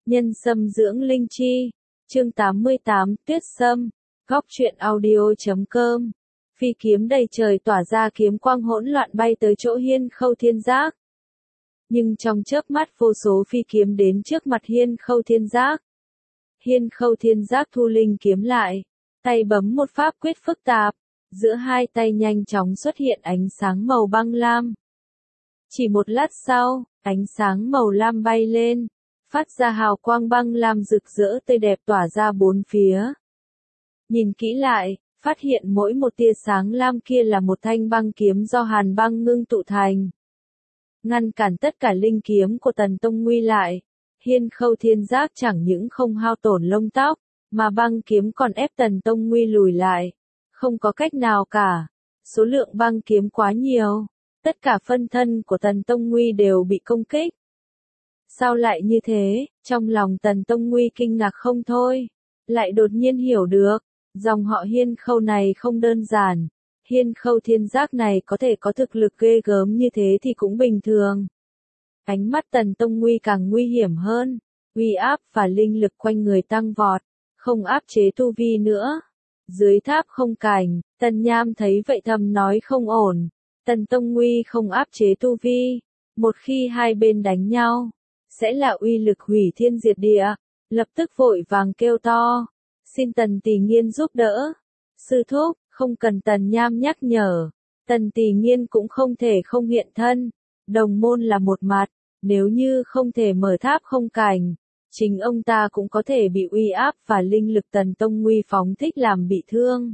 Nhân sâm dưỡng linh chi. Chương 88, Tuyết Sâm. Góc truyện audio.com. Phi kiếm đầy trời tỏa ra kiếm quang hỗn loạn bay tới chỗ Hiên Khâu Thiên Giác. Nhưng trong chớp mắt vô số phi kiếm đến trước mặt Hiên Khâu Thiên Giác. Hiên Khâu Thiên Giác thu linh kiếm lại, tay bấm một pháp quyết phức tạp, giữa hai tay nhanh chóng xuất hiện ánh sáng màu băng lam. Chỉ một lát sau, ánh sáng màu lam bay lên, phát ra hào quang băng lam rực rỡ tươi đẹp tỏa ra bốn phía. Nhìn kỹ lại, phát hiện mỗi một tia sáng lam kia là một thanh băng kiếm do hàn băng ngưng tụ thành. Ngăn cản tất cả linh kiếm của Tần Tông Nguy lại, Hiên Khâu Thiên Giác chẳng những không hao tổn lông tóc, mà băng kiếm còn ép Tần Tông Nguy lùi lại. Không có cách nào cả, số lượng băng kiếm quá nhiều, tất cả phân thân của Tần Tông Nguy đều bị công kích. Sao lại như thế? Trong lòng Tần Tông Nguy kinh ngạc không thôi, lại đột nhiên hiểu được, dòng họ Hiên Khâu này không đơn giản. Hiên Khâu Thiên Giác này có thể có thực lực ghê gớm như thế thì cũng bình thường. Ánh mắt Tần Tông Nguy càng nguy hiểm hơn, uy áp và linh lực quanh người tăng vọt, không áp chế tu vi nữa. Dưới tháp không cảnh, Tần Nham thấy vậy thầm nói không ổn, Tần Tông Nguy không áp chế tu vi, một khi hai bên đánh nhau, sẽ là uy lực hủy thiên diệt địa, lập tức vội vàng kêu to, xin Tần Tỷ Nghiên giúp đỡ. Sư thúc, không cần Tần Nham nhắc nhở, Tần Tỷ Nghiên cũng không thể không hiện thân, đồng môn là một mặt, nếu như không thể mở tháp không cảnh, chính ông ta cũng có thể bị uy áp và linh lực Tần Tông Nguy phóng thích làm bị thương.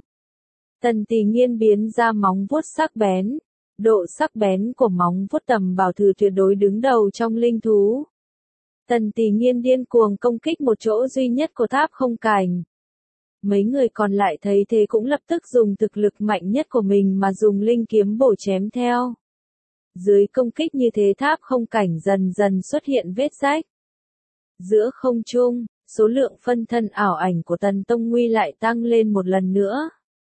Tần Tỷ Nghiên biến ra móng vuốt sắc bén, độ sắc bén của móng vuốt tầm bảo thử tuyệt đối đứng đầu trong linh thú. Tần Tỷ Nghiên điên cuồng công kích một chỗ duy nhất của tháp không cảnh. Mấy người còn lại thấy thế cũng lập tức dùng thực lực mạnh nhất của mình mà dùng linh kiếm bổ chém theo. Dưới công kích như thế tháp không cảnh dần dần xuất hiện vết rách. Giữa không trung, số lượng phân thân ảo ảnh của Tần Tông Nguy lại tăng lên một lần nữa.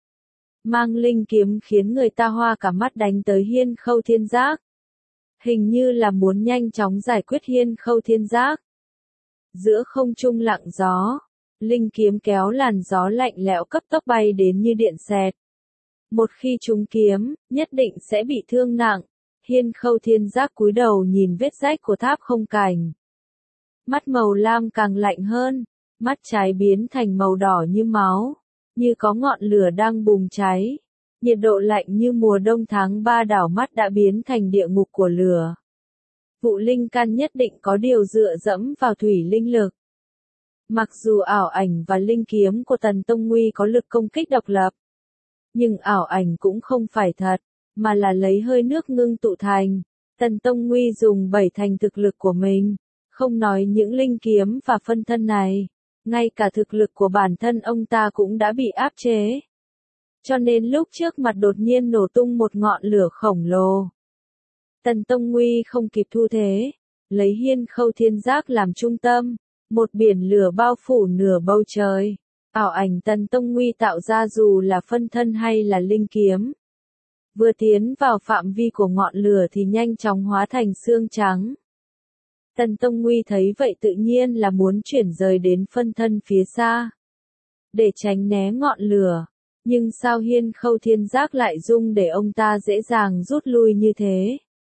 Mang linh kiếm khiến người ta hoa cả mắt đánh tới Hiên Khâu Thiên Giác. Hình như là muốn nhanh chóng giải quyết Hiên Khâu Thiên Giác. Giữa không trung lặng gió, linh kiếm kéo làn gió lạnh lẽo cấp tốc bay đến như điện xẹt. Một khi trúng kiếm, nhất định sẽ bị thương nặng. Hiên Khâu Thiên Giác cúi đầu nhìn vết rách của tháp không cảnh. Mắt màu lam càng lạnh hơn, mắt trái biến thành màu đỏ như máu, như có ngọn lửa đang bùng cháy. Nhiệt độ lạnh như mùa đông tháng 3 đảo mắt đã biến thành địa ngục của lửa. Vụ linh căn nhất định có điều dựa dẫm vào thủy linh lực. Mặc dù ảo ảnh và linh kiếm của Tần Tông Nguy có lực công kích độc lập, nhưng ảo ảnh cũng không phải thật, mà là lấy hơi nước ngưng tụ thành. Tần Tông Nguy dùng 7 thành thực lực của mình, không nói những linh kiếm và phân thân này, ngay cả thực lực của bản thân ông ta cũng đã bị áp chế. Cho nên lúc trước mặt đột nhiên nổ tung một ngọn lửa khổng lồ. Tần Tông Nguy không kịp thu thế, lấy Hiên Khâu Thiên Giác làm trung tâm, một biển lửa bao phủ nửa bầu trời. Ảo ảnh Tần Tông Nguy tạo ra dù là phân thân hay là linh kiếm, vừa tiến vào phạm vi của ngọn lửa thì nhanh chóng hóa thành xương trắng. Tần Tông Nguy thấy vậy tự nhiên là muốn chuyển rời đến phân thân phía xa, để tránh né ngọn lửa. Nhưng sao Hiên Khâu Thiên Giác lại dung để ông ta dễ dàng rút lui như thế?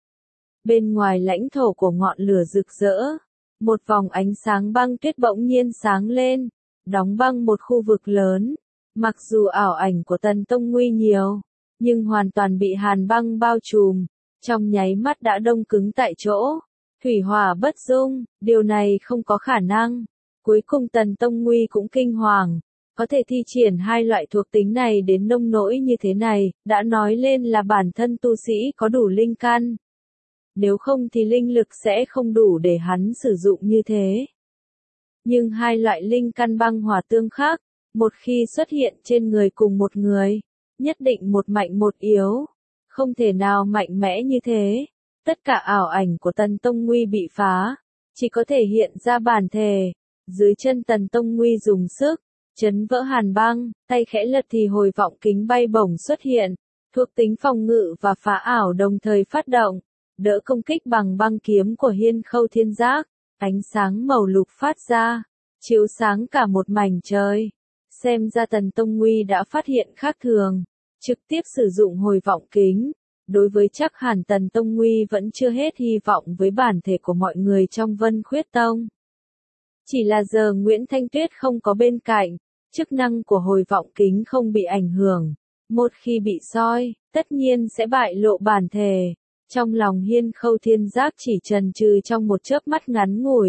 Bên ngoài lãnh thổ của ngọn lửa rực rỡ, một vòng ánh sáng băng tuyết bỗng nhiên sáng lên, đóng băng một khu vực lớn. Mặc dù ảo ảnh của Tần Tông Nguy nhiều, nhưng hoàn toàn bị hàn băng bao trùm, trong nháy mắt đã đông cứng tại chỗ. Thủy hỏa bất dung, điều này không có khả năng. Cuối cùng Tần Tông Nguy cũng kinh hoàng, có thể thi triển hai loại thuộc tính này đến nông nỗi như thế này, đã nói lên là bản thân tu sĩ có đủ linh căn. Nếu không thì linh lực sẽ không đủ để hắn sử dụng như thế. Nhưng hai loại linh căn băng hỏa tương khắc, một khi xuất hiện trên người cùng một người, nhất định một mạnh một yếu, không thể nào mạnh mẽ như thế. Tất cả ảo ảnh của Tần Tông Nguy bị phá, chỉ có thể hiện ra bản thể. Dưới chân Tần Tông Nguy dùng sức, chấn vỡ hàn băng, tay khẽ lật thì hồi vọng kính bay bổng xuất hiện, thuộc tính phòng ngự và phá ảo đồng thời phát động, đỡ công kích bằng băng kiếm của Hiên Khâu Thiên Giác. Ánh sáng màu lục phát ra, chiếu sáng cả một mảnh trời. Xem ra Tần Tông Nguy đã phát hiện khác thường, trực tiếp sử dụng hồi vọng kính. Đối với chắc hẳn Tần Tông Nguy vẫn chưa hết hy vọng với bản thể của mọi người trong Vân Khuyết Tông. Chỉ là giờ Nguyễn Thanh Tuyết không có bên cạnh, chức năng của hồi vọng kính không bị ảnh hưởng. Một khi bị soi, tất nhiên sẽ bại lộ bản thể. Trong lòng Hiên Khâu Thiên Giác chỉ chần chừ trong một chớp mắt ngắn ngủi,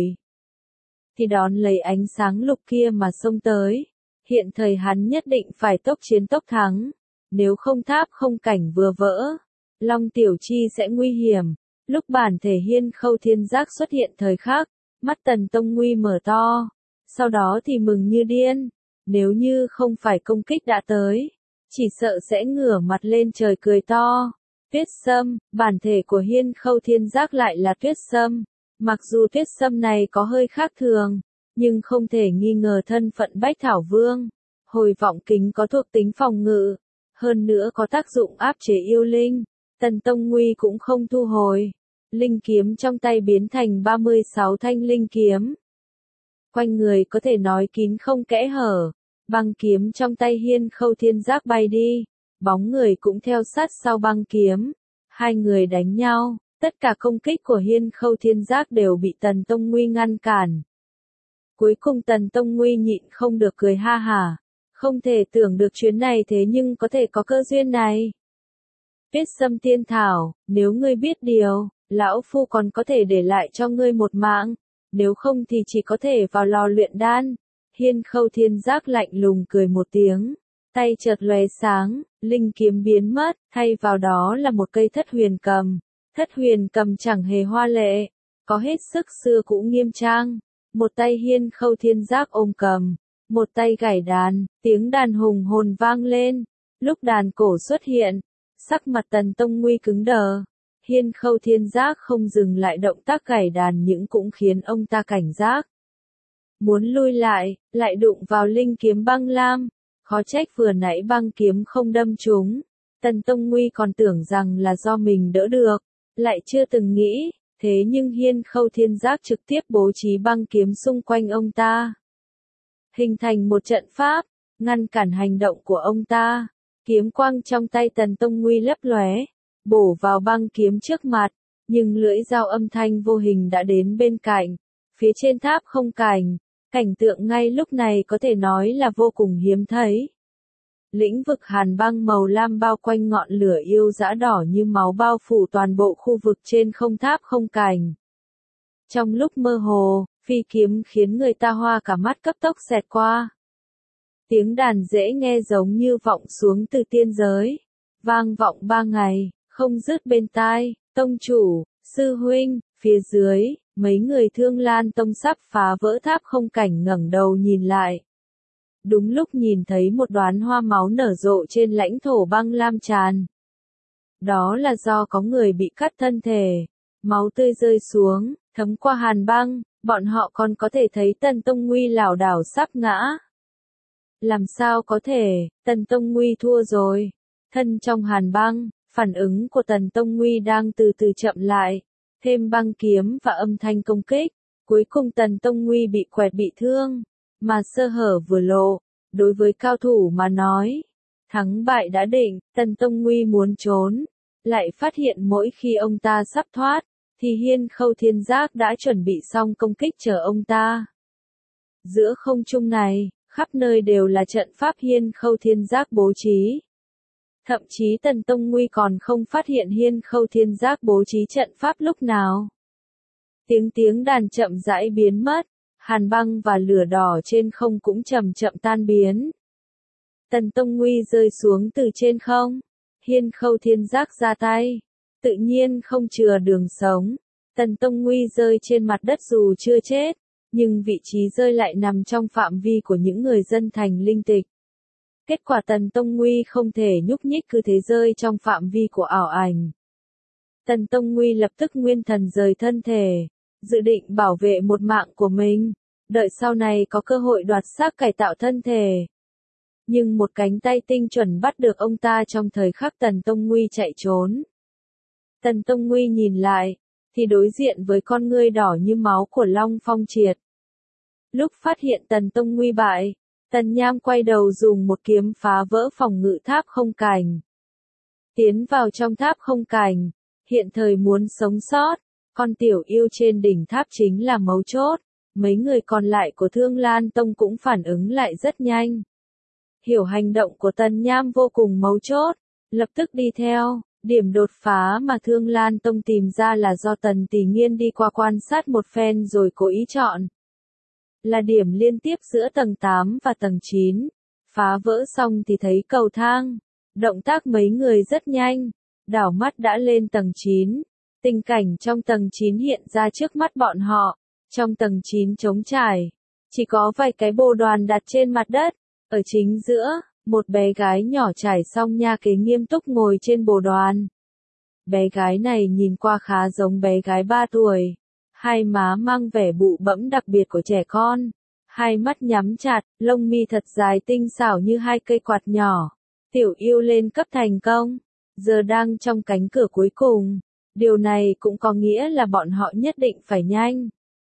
thì đón lấy ánh sáng lục kia mà xông tới. Hiện thời hắn nhất định phải tốc chiến tốc thắng, nếu không tháp không cảnh vừa vỡ, Long Tiểu Chi sẽ nguy hiểm. Lúc bản thể Hiên Khâu Thiên Giác xuất hiện thời khắc, mắt Tần Tông Nguy mở to, sau đó thì mừng như điên. Nếu như không phải công kích đã tới, chỉ sợ sẽ ngửa mặt lên trời cười to. Tuyết Sâm, bản thể của Hiên Khâu Thiên Giác lại là Tuyết Sâm. Mặc dù Tuyết Sâm này có hơi khác thường, nhưng không thể nghi ngờ thân phận Bách Thảo Vương. Hồi vọng kính có thuộc tính phòng ngự, hơn nữa có tác dụng áp chế yêu linh. Tần Tông Nguy cũng không thu hồi. Linh kiếm trong tay biến thành 36 thanh linh kiếm. Quanh người có thể nói kín không kẽ hở. Băng kiếm trong tay Hiên Khâu Thiên Giác bay đi, bóng người cũng theo sát sau băng kiếm. Hai người đánh nhau, tất cả công kích của Hiên Khâu Thiên Giác đều bị Tần Tông Nguy ngăn cản. Cuối cùng Tần Tông Nguy nhịn không được cười ha hả. Không thể tưởng được chuyến này thế nhưng có thể có cơ duyên này. Tuyết Sâm Tiên Thảo, nếu ngươi biết điều, lão phu còn có thể để lại cho ngươi một mạng, nếu không thì chỉ có thể vào lò luyện đan. Hiên Khâu Thiên Giác lạnh lùng cười một tiếng, tay chợt lóe sáng, linh kiếm biến mất, thay vào đó là một cây thất huyền cầm. Thất huyền cầm chẳng hề hoa lệ, có hết sức xưa cũ nghiêm trang. Một tay Hiên Khâu Thiên Giác ôm cầm, một tay gảy đàn, tiếng đàn hùng hồn vang lên. Lúc đàn cổ xuất hiện, sắc mặt Tần Tông Nguy cứng đờ. Hiên Khâu Thiên Giác không dừng lại động tác gảy đàn nhưng cũng khiến ông ta cảnh giác. Muốn lui lại đụng vào linh kiếm băng lam. Khó trách vừa nãy băng kiếm không đâm trúng. Tần Tông Nguy còn tưởng rằng là do mình đỡ được, lại chưa từng nghĩ, thế nhưng Hiên Khâu Thiên Giác trực tiếp bố trí băng kiếm xung quanh ông ta. Hình thành một trận pháp, ngăn cản hành động của ông ta. Kiếm quang trong tay Tần Tông Nguy lấp lóe, bổ vào băng kiếm trước mặt, nhưng lưỡi dao âm thanh vô hình đã đến bên cạnh. Phía trên tháp không cảnh, cảnh tượng ngay lúc này có thể nói là vô cùng hiếm thấy. Lĩnh vực hàn băng màu lam bao quanh ngọn lửa yêu dã đỏ như máu bao phủ toàn bộ khu vực trên không tháp không cảnh. Trong lúc mơ hồ, phi kiếm khiến người ta hoa cả mắt cấp tốc xẹt qua. Tiếng đàn dễ nghe giống như vọng xuống từ tiên giới, vang vọng 3 ngày, không dứt bên tai. Tông chủ, sư huynh, phía dưới, mấy người Thương Lan Tông sắp phá vỡ tháp không cảnh ngẩng đầu nhìn lại. Đúng lúc nhìn thấy một đóa hoa máu nở rộ trên lãnh thổ băng lam tràn. Đó là do có người bị cắt thân thể, máu tươi rơi xuống, thấm qua hàn băng, bọn họ còn có thể thấy Tần Tông Nguy lảo đảo sắp ngã. Làm sao có thể, Tần Tông Nguy thua rồi. Thân trong hàn băng, phản ứng của Tần Tông Nguy đang từ từ chậm lại, thêm băng kiếm và âm thanh công kích. Cuối cùng Tần Tông Nguy bị quẹt bị thương, mà sơ hở vừa lộ. Đối với cao thủ mà nói, thắng bại đã định. Tần Tông Nguy muốn trốn, lại phát hiện mỗi khi ông ta sắp thoát, thì Hiên Khâu Thiên Giác đã chuẩn bị xong công kích chờ ông ta. Giữa không trung này, khắp nơi đều là trận pháp Hiên Khâu Thiên Giác bố trí. Thậm chí Tần Tông Nguy còn không phát hiện Hiên Khâu Thiên Giác bố trí trận pháp lúc nào. Tiếng đàn chậm rãi biến mất, hàn băng và lửa đỏ trên không cũng chậm chậm tan biến. Tần Tông Nguy rơi xuống từ trên không. Hiên Khâu Thiên Giác ra tay, tự nhiên không chừa đường sống. Tần Tông Nguy rơi trên mặt đất dù chưa chết, nhưng vị trí rơi lại nằm trong phạm vi của những người dân thành linh tịch. Kết quả Tần Tông Nguy không thể nhúc nhích, cứ thế rơi trong phạm vi của ảo ảnh. Tần Tông Nguy lập tức nguyên thần rời thân thể, dự định bảo vệ một mạng của mình, đợi sau này có cơ hội đoạt xác cải tạo thân thể. Nhưng một cánh tay tinh chuẩn bắt được ông ta trong thời khắc Tần Tông Nguy chạy trốn. Tần Tông Nguy nhìn lại, thì đối diện với con ngươi đỏ như máu của Long Phong Triệt. Lúc phát hiện Tần Tông nguy bại, Tần Nham quay đầu dùng một kiếm phá vỡ phòng ngự tháp không cành. Tiến vào trong tháp không cành, hiện thời muốn sống sót, con tiểu yêu trên đỉnh tháp chính là mấu chốt, mấy người còn lại của Thương Lan Tông cũng phản ứng lại rất nhanh. Hiểu hành động của Tần Nham vô cùng mấu chốt, lập tức đi theo. Điểm đột phá mà Thương Lan Tông tìm ra là do Tần Tỷ Nghiên đi qua quan sát một phen rồi cố ý chọn. Là điểm liên tiếp giữa tầng 8 và tầng 9. Phá vỡ xong thì thấy cầu thang. Động tác mấy người rất nhanh. Đảo mắt đã lên tầng 9. Tình cảnh trong tầng 9 hiện ra trước mắt bọn họ. Trong tầng 9 trống trải. Chỉ có vài cái bồ đoàn đặt trên mặt đất. Ở chính giữa, một bé gái nhỏ trải xong nha kế nghiêm túc ngồi trên bồ đoàn. Bé gái này nhìn qua khá giống bé gái 3 tuổi. Hai má mang vẻ bụ bẫm đặc biệt của trẻ con. Hai mắt nhắm chặt, lông mi thật dài tinh xảo như hai cây quạt nhỏ. Tiểu yêu lên cấp thành công. Giờ đang trong cánh cửa cuối cùng. Điều này cũng có nghĩa là bọn họ nhất định phải nhanh.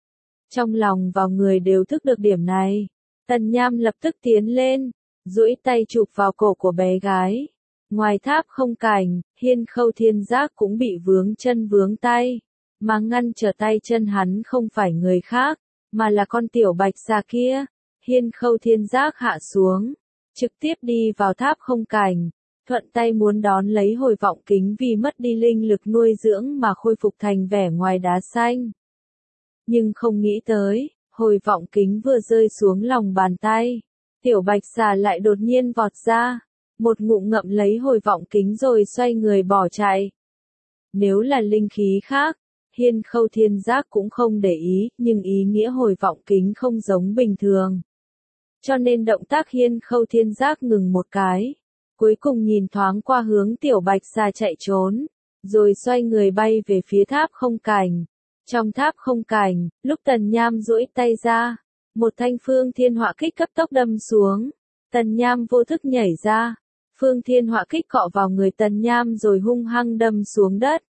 Trong lòng và người đều thức được điểm này. Tần Nham lập tức tiến lên. Duỗi tay chụp vào cổ của bé gái. Ngoài tháp không cành, Hiên Khâu Thiên Giác cũng bị vướng chân vướng tay. Mà ngăn trở tay chân hắn không phải người khác, mà là con tiểu bạch xà kia. Hiên Khâu Thiên Giác hạ xuống, trực tiếp đi vào tháp không cành, thuận tay muốn đón lấy hồi vọng kính vì mất đi linh lực nuôi dưỡng mà khôi phục thành vẻ ngoài đá xanh. Nhưng không nghĩ tới, hồi vọng kính vừa rơi xuống lòng bàn tay. Tiểu bạch xà lại đột nhiên vọt ra, một ngụm ngậm lấy hồi vọng kính rồi xoay người bỏ chạy. Nếu là linh khí khác, Hiên Khâu Thiên Giác cũng không để ý, nhưng ý nghĩa hồi vọng kính không giống bình thường. Cho nên động tác Hiên Khâu Thiên Giác ngừng một cái, cuối cùng nhìn thoáng qua hướng tiểu bạch xà chạy trốn, rồi xoay người bay về phía tháp không cành. Trong tháp không cành, lúc Tần Nham duỗi tay ra, một thanh phương thiên họa kích cấp tốc đâm xuống. Tần Nham vô thức nhảy ra. Phương thiên họa kích cọ vào người Tần Nham rồi hung hăng đâm xuống đất.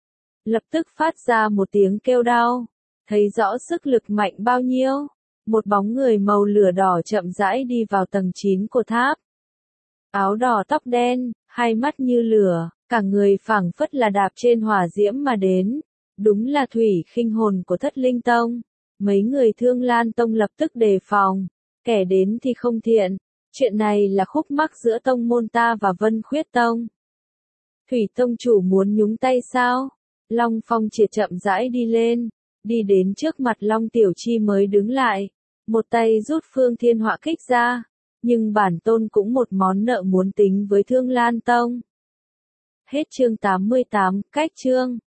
Lập tức phát ra một tiếng kêu đau. Thấy rõ sức lực mạnh bao nhiêu. Một bóng người màu lửa đỏ chậm rãi đi vào tầng 9 của tháp. Áo đỏ tóc đen, hai mắt như lửa, cả người phảng phất là đạp trên hỏa diễm mà đến. Đúng là thủy khinh hồn của Thất Linh Tông. Mấy người Thương Lan Tông lập tức đề phòng, kẻ đến thì không thiện, chuyện này là khúc mắc giữa tông môn ta và Vân Khuyết Tông. Thủy Tông chủ muốn nhúng tay sao? Long Phong Triệt chậm rãi đi lên, đi đến trước mặt Long Tiểu Chi mới đứng lại, một tay rút phương thiên họa kích ra, nhưng bản tôn cũng một món nợ muốn tính với Thương Lan Tông. Hết chương 88, cách chương.